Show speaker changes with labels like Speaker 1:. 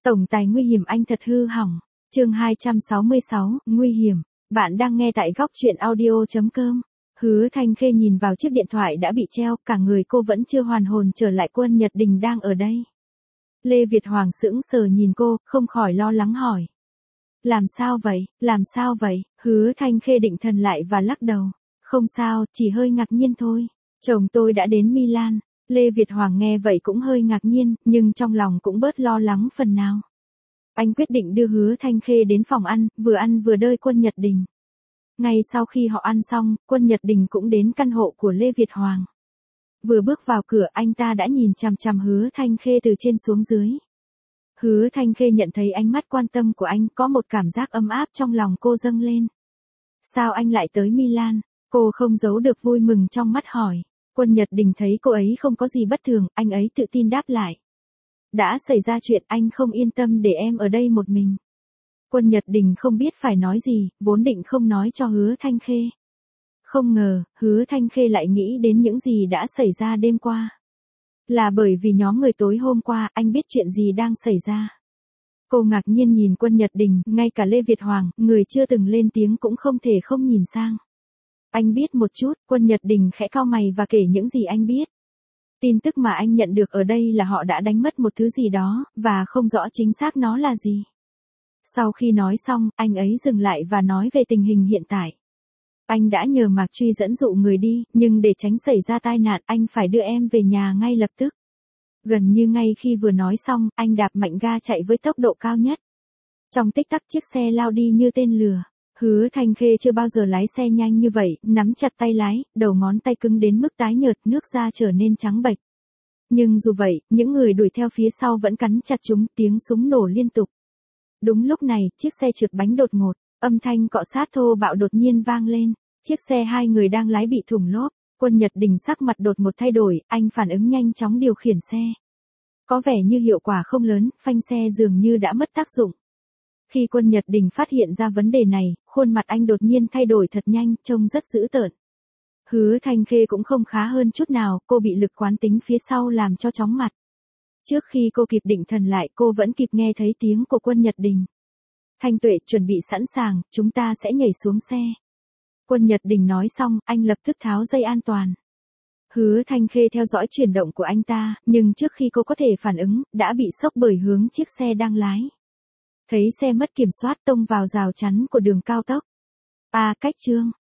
Speaker 1: Tổng tài nguy hiểm anh thật hư hỏng. Chương 266, nguy hiểm. Bạn đang nghe tại góc truyện audio.com. Hứa Thanh Khê nhìn vào chiếc điện thoại đã bị treo, cả người cô vẫn chưa hoàn hồn trở lại. Quân Nhật Đình đang ở đây. Lê Việt Hoàng sững sờ nhìn cô, không khỏi lo lắng hỏi. Làm sao vậy, làm sao vậy? Hứa Thanh Khê định thần lại và lắc đầu. Không sao, chỉ hơi ngạc nhiên thôi. Chồng tôi đã đến Milan. Lê Việt Hoàng nghe vậy cũng hơi ngạc nhiên, nhưng trong lòng cũng bớt lo lắng phần nào. Anh quyết định đưa Hứa Thanh Khê đến phòng ăn vừa đợi Quân Nhật Đình. Ngay sau khi họ ăn xong, Quân Nhật Đình cũng đến căn hộ của Lê Việt Hoàng. Vừa bước vào cửa anh ta đã nhìn chằm chằm Hứa Thanh Khê từ trên xuống dưới. Hứa Thanh Khê nhận thấy ánh mắt quan tâm của anh, có một cảm giác ấm áp trong lòng cô dâng lên. Sao anh lại tới Milan? Cô không giấu được vui mừng trong mắt hỏi. Quân Nhật Đình thấy cô ấy không có gì bất thường, anh ấy tự tin đáp lại. Đã xảy ra chuyện, anh không yên tâm để em ở đây một mình. Quân Nhật Đình không biết phải nói gì, vốn định không nói cho Hứa Thanh Khê. Không ngờ, Hứa Thanh Khê lại nghĩ đến những gì đã xảy ra đêm qua. Là bởi vì nhóm người tối hôm qua, anh biết chuyện gì đang xảy ra. Cô ngạc nhiên nhìn Quân Nhật Đình, ngay cả Lê Việt Hoàng, người chưa từng lên tiếng cũng không thể không nhìn sang. Anh biết một chút. Quân Nhật Đình khẽ cau mày và kể những gì anh biết. Tin tức mà anh nhận được ở đây là họ đã đánh mất một thứ gì đó, và không rõ chính xác nó là gì. Sau khi nói xong, anh ấy dừng lại và nói về tình hình hiện tại. Anh đã nhờ Mạc Truy dẫn dụ người đi, nhưng để tránh xảy ra tai nạn, anh phải đưa em về nhà ngay lập tức. Gần như ngay khi vừa nói xong, anh đạp mạnh ga chạy với tốc độ cao nhất. Trong tích tắc chiếc xe lao đi như tên lửa. Hứa Thanh Khê chưa bao giờ lái xe nhanh như vậy, nắm chặt tay lái, đầu ngón tay cứng đến mức tái nhợt, nước da trở nên trắng bệch. Nhưng dù vậy, những người đuổi theo phía sau vẫn cắn chặt chúng, tiếng súng nổ liên tục. Đúng lúc này, chiếc xe trượt bánh đột ngột, âm thanh cọ sát thô bạo đột nhiên vang lên. Chiếc xe hai người đang lái bị thủng lốp. Quân Nhật Đình sắc mặt đột ngột thay đổi, anh phản ứng nhanh chóng điều khiển xe. Có vẻ như hiệu quả không lớn, phanh xe dường như đã mất tác dụng. Khi Quân Nhật Đình phát hiện ra vấn đề này, khuôn mặt anh đột nhiên thay đổi thật nhanh, trông rất dữ tợn. Hứa Thanh Khê cũng không khá hơn chút nào, cô bị lực quán tính phía sau làm cho chóng mặt. Trước khi cô kịp định thần lại, cô vẫn kịp nghe thấy tiếng của Quân Nhật Đình. Thanh Tuệ, chuẩn bị sẵn sàng, chúng ta sẽ nhảy xuống xe. Quân Nhật Đình nói xong, anh lập tức tháo dây an toàn. Hứa Thanh Khê theo dõi chuyển động của anh ta, nhưng trước khi cô có thể phản ứng, đã bị sốc bởi hướng chiếc xe đang lái. Thấy xe mất kiểm soát tông vào rào chắn của đường cao tốc. Cách chương.